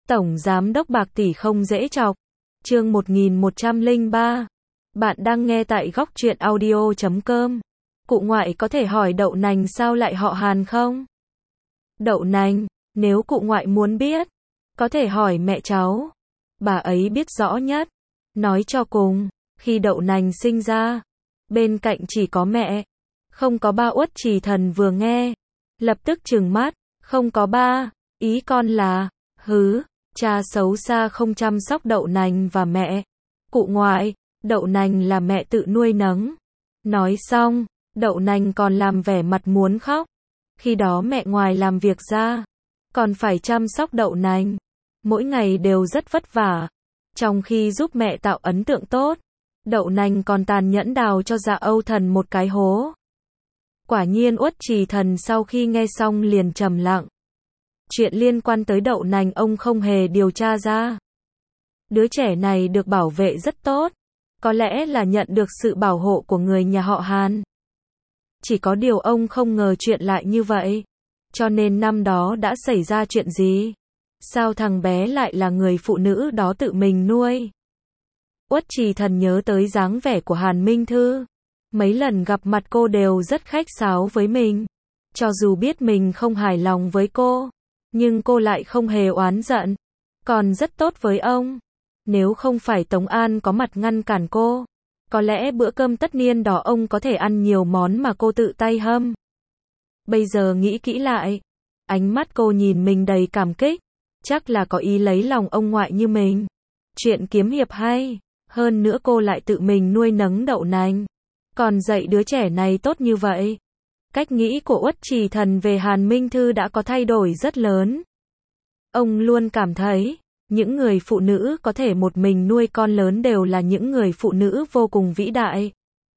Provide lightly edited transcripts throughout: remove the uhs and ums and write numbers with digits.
Tổng Giám đốc bạc tỷ không dễ chọc. Chương 1103. Bạn đang nghe tại góc truyện audio.com. Cụ ngoại có thể hỏi đậu nành sao lại họ Hàn không? Đậu nành, nếu cụ ngoại muốn biết, có thể hỏi mẹ cháu. Bà ấy biết rõ nhất. Nói cho cùng, khi đậu nành sinh ra, bên cạnh chỉ có mẹ, không có ba. Uất Trì Thần vừa nghe, lập tức trừng mắt, không có ba, ý con là, cha xấu xa không chăm sóc đậu nành và mẹ. Cụ ngoại, đậu nành là mẹ tự nuôi nấng. Nói xong, đậu nành còn làm vẻ mặt muốn khóc. Khi đó mẹ ngoài làm việc ra, còn phải chăm sóc đậu nành. Mỗi ngày đều rất vất vả. Trong khi giúp mẹ tạo ấn tượng tốt, đậu nành còn tàn nhẫn đào cho Dạ Âu Thần một cái hố. Quả nhiên Uất Trì Thần sau khi nghe xong liền trầm lặng. Chuyện liên quan tới đậu nành ông không hề điều tra ra. Đứa trẻ này được bảo vệ rất tốt, có lẽ là nhận được sự bảo hộ của người nhà họ Hàn. Chỉ có điều ông không ngờ chuyện lại như vậy. Cho nên năm đó đã xảy ra chuyện gì? Sao thằng bé lại là người phụ nữ đó tự mình nuôi? Uất Trì Thần nhớ tới dáng vẻ của Hàn Minh Thư. Mấy lần gặp mặt cô đều rất khách sáo với mình. Cho dù biết mình không hài lòng với cô, nhưng cô lại không hề oán giận, còn rất tốt với ông. Nếu không phải Tống An có mặt ngăn cản cô, có lẽ bữa cơm tất niên đó ông có thể ăn nhiều món mà cô tự tay hâm. Bây giờ nghĩ kỹ lại, ánh mắt cô nhìn mình đầy cảm kích, chắc là có ý lấy lòng ông ngoại như mình. Chuyện kiếm hiệp hay, hơn nữa cô lại tự mình nuôi nấng đậu nành, còn dạy đứa trẻ này tốt như vậy. Cách nghĩ của Uất Trì Thần về Hàn Minh Thư đã có thay đổi rất lớn. Ông luôn cảm thấy, những người phụ nữ có thể một mình nuôi con lớn đều là những người phụ nữ vô cùng vĩ đại.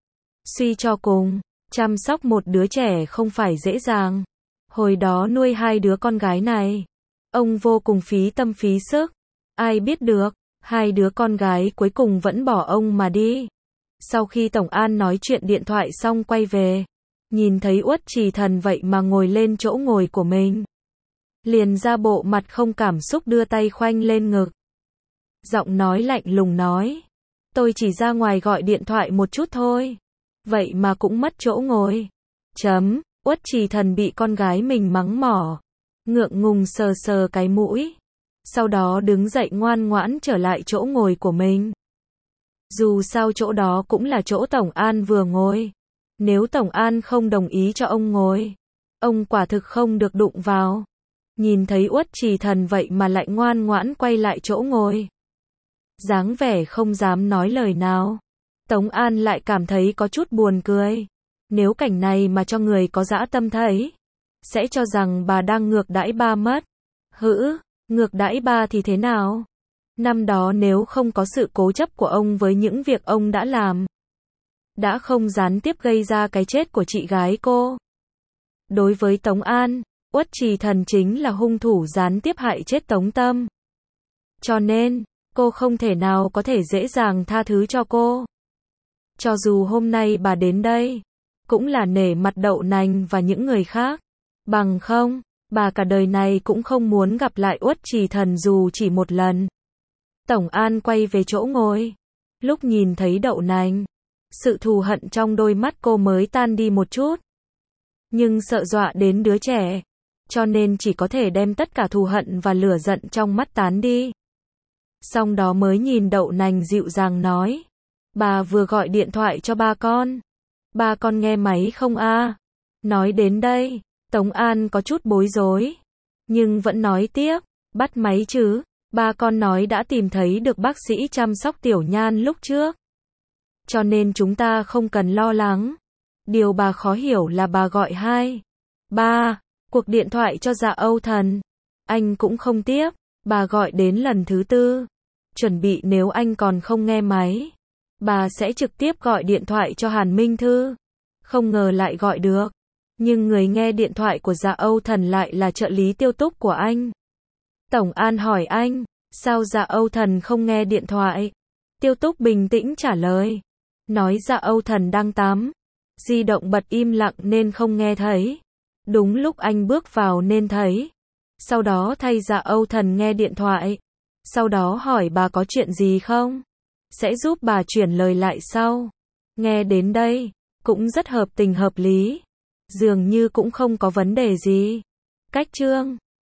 Suy cho cùng, chăm sóc một đứa trẻ không phải dễ dàng. Hồi đó nuôi hai đứa con gái này, ông vô cùng phí tâm phí sức. Ai biết được, hai đứa con gái cuối cùng vẫn bỏ ông mà đi. Sau khi Tổng An nói chuyện điện thoại xong quay về, nhìn thấy Uất Trì Thần vậy mà ngồi lên chỗ ngồi của mình, liền ra bộ mặt không cảm xúc đưa tay khoanh lên ngực. Giọng nói lạnh lùng nói, tôi chỉ ra ngoài gọi điện thoại một chút thôi, vậy mà cũng mất chỗ ngồi. Uất Trì Thần bị con gái mình mắng mỏ, ngượng ngùng sờ sờ cái mũi, sau đó đứng dậy ngoan ngoãn trở lại chỗ ngồi của mình. Dù sao chỗ đó cũng là chỗ Tổng An vừa ngồi. Nếu Tổng An không đồng ý cho ông ngồi, ông quả thực không được đụng vào. Nhìn thấy Uất Trì Thần vậy mà lại ngoan ngoãn quay lại chỗ ngồi, dáng vẻ không dám nói lời nào, Tống An lại cảm thấy có chút buồn cười. Nếu cảnh này mà cho người có dã tâm thấy, sẽ cho rằng bà đang ngược đãi ba mất. Ngược đãi ba thì thế nào? Năm đó nếu không có sự cố chấp của ông với những việc ông đã làm, đã không gián tiếp gây ra cái chết của chị gái cô. Đối với Tống An, Uất Trì Thần chính là hung thủ gián tiếp hại chết Tống Tâm. Cho nên, cô không thể nào có thể dễ dàng tha thứ cho cô. Cho dù hôm nay bà đến đây, cũng là nể mặt đậu nành và những người khác. Bằng không, bà cả đời này cũng không muốn gặp lại Uất Trì Thần dù chỉ một lần. Tổng An quay về chỗ ngồi. Lúc nhìn thấy đậu nành, sự thù hận trong đôi mắt cô mới tan đi một chút. Nhưng sợ dọa đến đứa trẻ, cho nên chỉ có thể đem tất cả thù hận và lửa giận trong mắt tán đi. Xong đó mới nhìn đậu nành dịu dàng nói, bà vừa gọi điện thoại cho ba con. Ba con nghe máy không a? Nói đến đây, Tống An có chút bối rối, nhưng vẫn nói tiếp, bắt máy chứ. Ba con nói đã tìm thấy được bác sĩ chăm sóc Tiểu Nhan lúc trước, cho nên chúng ta không cần lo lắng. Điều bà khó hiểu là bà gọi 2, 3 cuộc điện thoại cho Dạ Âu Thần, anh cũng không tiếp. Bà gọi đến lần thứ 4, chuẩn bị nếu anh còn không nghe máy, bà sẽ trực tiếp gọi điện thoại cho Hàn Minh Thư. Không ngờ lại gọi được, nhưng người nghe điện thoại của Dạ Âu Thần lại là trợ lý Tiêu Túc của anh. Tổng An hỏi anh, sao Dạ Âu Thần không nghe điện thoại? Tiêu Túc bình tĩnh trả lời, nói Dạ Âu Thần đang tắm, di động bật im lặng nên không nghe thấy. Đúng lúc anh bước vào nên thấy. Sau đó thay dạ Âu Thần nghe điện thoại. Sau đó hỏi bà có chuyện gì không? Sẽ giúp bà chuyển lời lại sau. Nghe đến đây, cũng rất hợp tình hợp lý. Dường như cũng không có vấn đề gì. Cách chương